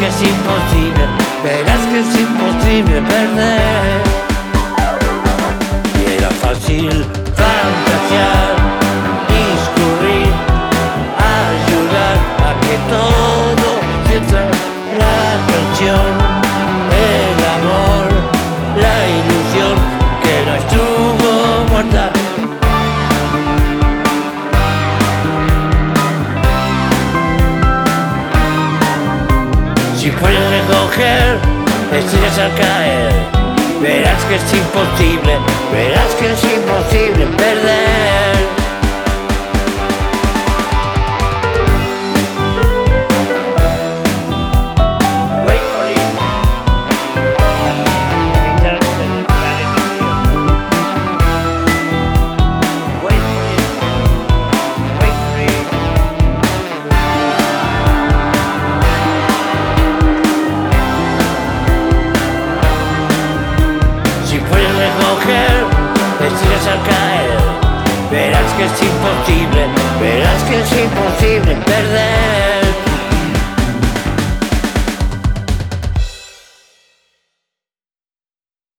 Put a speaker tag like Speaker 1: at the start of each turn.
Speaker 1: que es imposible, verás que es imposible perder. Y era fácil fantasear, discurrir, ayudar a que todo sienta la atracción, el amor, la ilusión que no estuvo muerta. Si puedes recoger estrellas al caer, verás que es imposible, verás que es imposible perder. Estrellas al caer, verás que es imposible, verás que es imposible perder.